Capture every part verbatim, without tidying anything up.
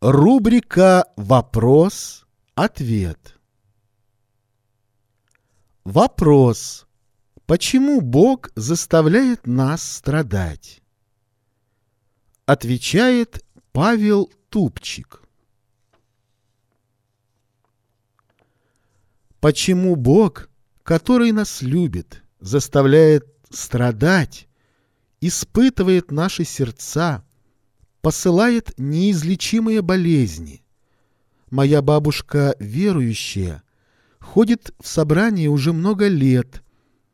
Рубрика «Вопрос-ответ». Вопрос: почему Бог заставляет нас страдать? Отвечает Павел Тупчик. Почему Бог, который нас любит, заставляет страдать, испытывает наши сердца, посылает неизлечимые болезни? Моя бабушка верующая, ходит в собрание уже много лет,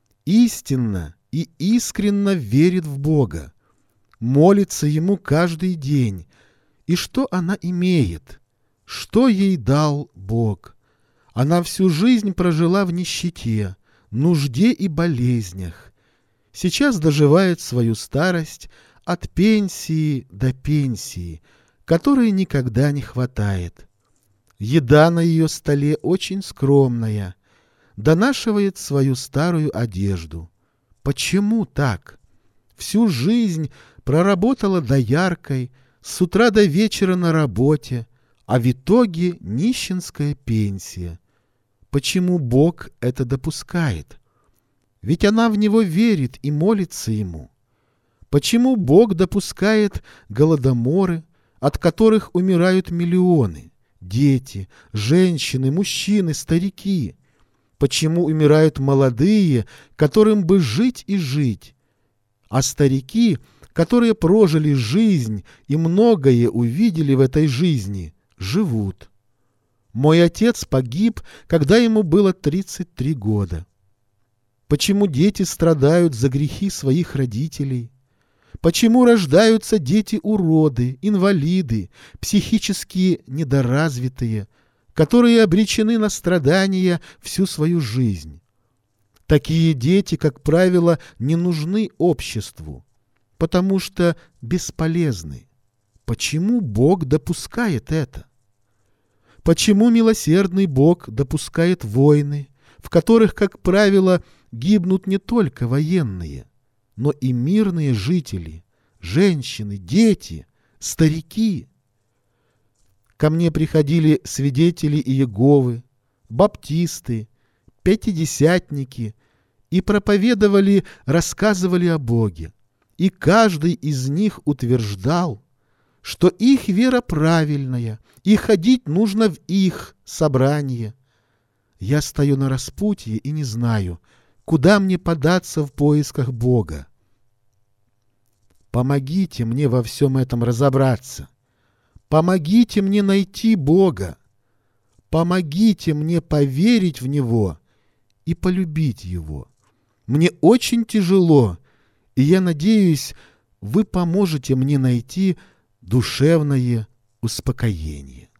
истинно и искренно верит в Бога, молится Ему каждый день. И что она имеет? Что ей дал Бог? Она всю жизнь прожила в нищете, нужде и болезнях. Сейчас доживает свою старость от пенсии до пенсии, которой никогда не хватает. Еда на ее столе очень скромная, донашивает свою старую одежду. Почему так? Всю жизнь проработала дояркой, с утра до вечера на работе, а в итоге нищенская пенсия. Почему Бог это допускает? Ведь она в Него верит и молится Ему. Почему Бог допускает голодоморы, от которых умирают миллионы? Дети, женщины, мужчины, старики. Почему умирают молодые, которым бы жить и жить? А старики, которые прожили жизнь и многое увидели в этой жизни, живут. Мой отец погиб, когда ему было тридцать три года. Почему дети страдают за грехи своих родителей? Почему рождаются дети-уроды, инвалиды, психически недоразвитые, которые обречены на страдания всю свою жизнь? Такие дети, как правило, не нужны обществу, потому что бесполезны. Почему Бог допускает это? Почему милосердный Бог допускает войны, в которых, как правило, гибнут не только военные, но и мирные жители, женщины, дети, старики? Ко мне приходили свидетели Иеговы, баптисты, пятидесятники и проповедовали, рассказывали о Боге. И каждый из них утверждал, что их вера правильная, и ходить нужно в их собрание. Я стою на распутье и не знаю, куда мне податься в поисках Бога. Помогите мне во всем этом разобраться. Помогите мне найти Бога. Помогите мне поверить в Него и полюбить Его. Мне очень тяжело, и я надеюсь, вы поможете мне найти душевное успокоение.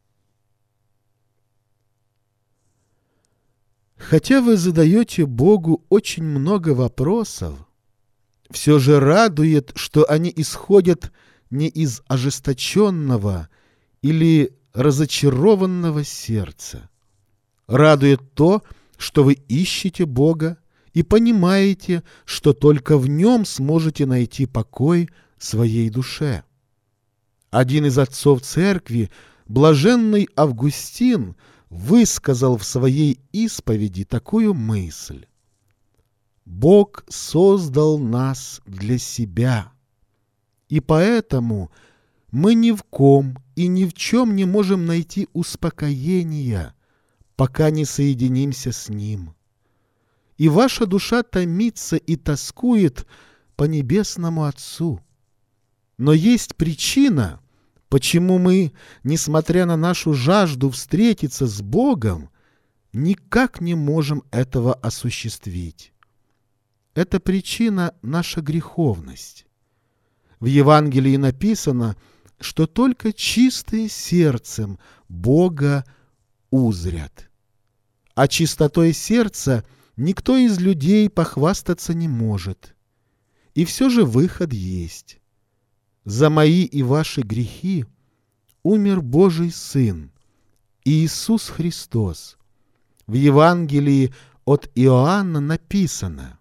Хотя вы задаете Богу очень много вопросов, все же радует, что они исходят не из ожесточенного или разочарованного сердца. Радует то, что вы ищете Бога и понимаете, что только в Нем сможете найти покой своей душе. Один из отцов церкви, блаженный Августин, высказал в своей исповеди такую мысль: «Бог создал нас для себя, и поэтому мы ни в ком и ни в чем не можем найти успокоения, пока не соединимся с Ним. И ваша душа томится и тоскует по Небесному Отцу. Но есть причина, почему мы, несмотря на нашу жажду встретиться с Богом, никак не можем этого осуществить. Эта причина — наша греховность. В Евангелии написано, что только чистые сердцем Бога узрят. А чистотой сердца никто из людей похвастаться не может. И все же выход есть. За мои и ваши грехи умер Божий Сын, Иисус Христос. В Евангелии от Иоанна написано: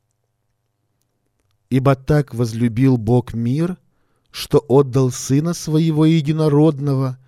«Ибо так возлюбил Бог мир, что отдал Сына Своего Единородного,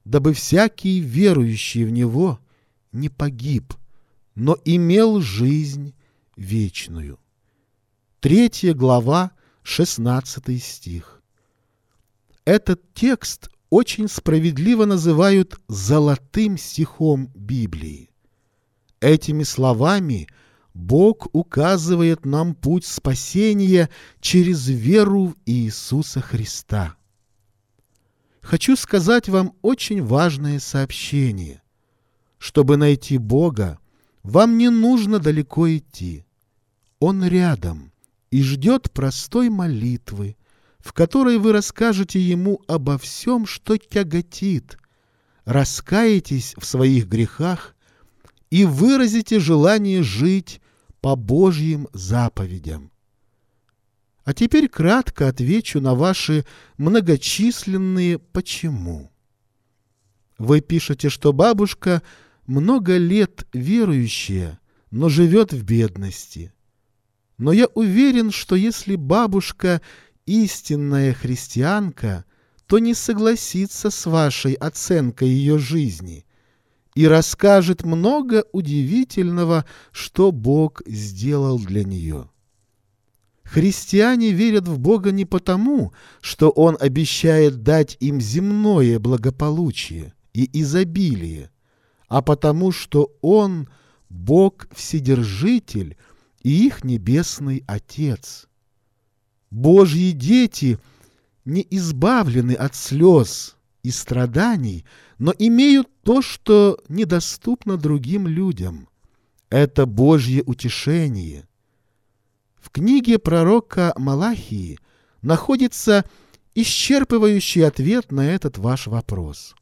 дабы всякий верующий в Него не погиб, но имел жизнь вечную». Третья глава, шестнадцатый стих. Этот текст очень справедливо называют «золотым стихом Библии». Этими словами Бог указывает нам путь спасения через веру в Иисуса Христа. Хочу сказать вам очень важное сообщение. Чтобы найти Бога, вам не нужно далеко идти. Он рядом и ждет простой молитвы, в которой вы расскажете Ему обо всем, что тяготит, раскаетесь в своих грехах и выразите желание жить по Божьим заповедям. А теперь кратко отвечу на ваши многочисленные «почему». Вы пишете, что бабушка много лет верующая, но живет в бедности. Но я уверен, что если бабушка истинная христианка, то не согласится с вашей оценкой ее жизни и расскажет много удивительного, что Бог сделал для нее. Христиане верят в Бога не потому, что Он обещает дать им земное благополучие и изобилие, а потому, что Он — Бог Вседержитель и их Небесный Отец. Божьи дети не избавлены от слез и страданий, но имеют то, что недоступно другим людям. Это Божье утешение. В книге пророка Малахии находится исчерпывающий ответ на этот ваш вопрос.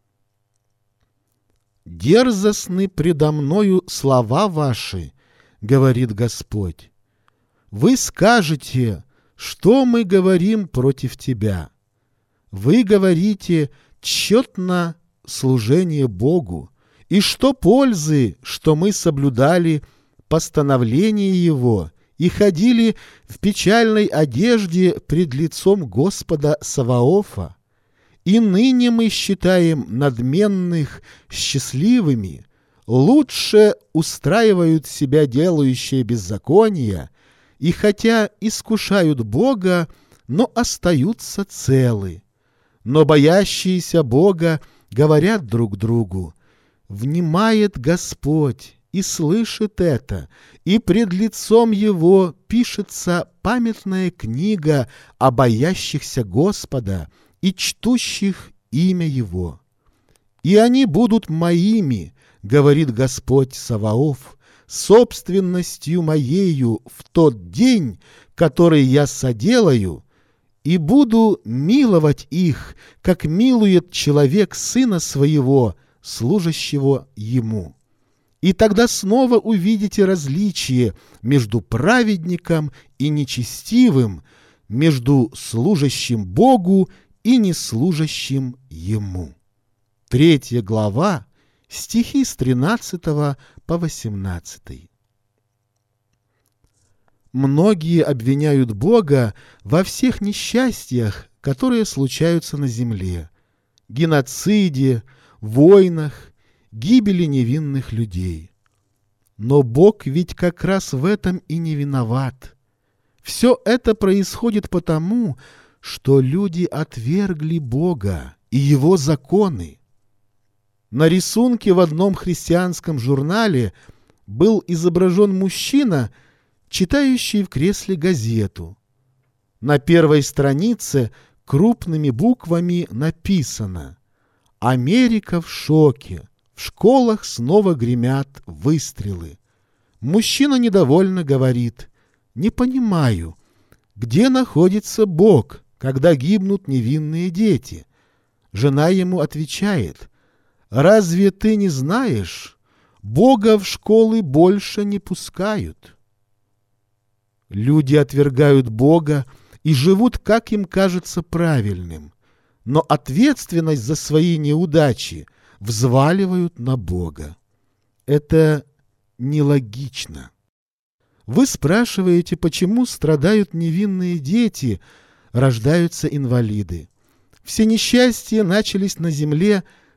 «Дерзостны предо мною слова ваши, — говорит Господь. Вы скажете, что мы говорим против тебя. Вы говорите тщетно служение Богу, и что пользы, что мы соблюдали постановления Его и ходили в печальной одежде пред лицом Господа Саваофа. И ныне мы считаем надменных счастливыми, лучше устраивают себя делающие беззакония, и хотя искушают Бога, но остаются целы. Но боящиеся Бога говорят друг другу: внимает Господь и слышит это, и пред лицом Его пишется памятная книга о боящихся Господа и чтущих имя Его. И они будут моими, говорит Господь Саваоф, собственностью моею в тот день, который я соделаю, и буду миловать их, как милует человек сына своего, служащего ему. И тогда снова увидите различие между праведником и нечестивым, между служащим Богу и неслужащим Ему». Третья глава, стихи с тринадцатого по восемнадцатый. Многие обвиняют Бога во всех несчастьях, которые случаются на земле, геноциде, войнах, гибели невинных людей. Но Бог ведь как раз в этом и не виноват. Все это происходит потому, что люди отвергли Бога и Его законы. На рисунке в одном христианском журнале был изображен мужчина, читающий в кресле газету. На первой странице крупными буквами написано: «Америка в шоке. В школах снова гремят выстрелы». Мужчина недовольно говорит: «Не понимаю, где находится Бог, когда гибнут невинные дети?» Жена ему отвечает: «Разве ты не знаешь? Бога в школы больше не пускают». Люди отвергают Бога и живут, как им кажется, правильным, но ответственность за свои неудачи взваливают на Бога. Это нелогично. Вы спрашиваете, почему страдают невинные дети, рождаются инвалиды. Все несчастья начались на земле,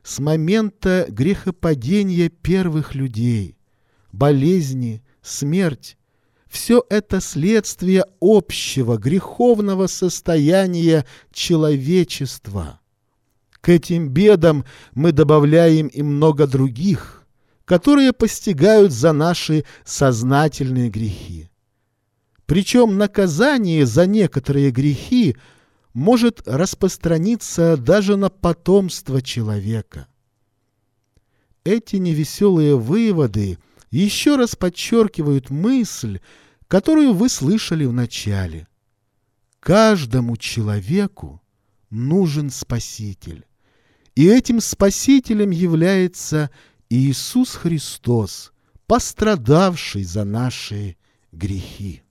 с момента грехопадения первых людей. Болезни, смерть — все это следствие общего греховного состояния человечества. К этим бедам мы добавляем и много других, которые постигают за наши сознательные грехи. Причем наказание за некоторые грехи может распространиться даже на потомство человека. Эти невеселые выводы еще раз подчеркивают мысль, которую вы слышали в начале. Каждому человеку нужен Спаситель, и этим Спасителем является Иисус Христос, пострадавший за наши грехи.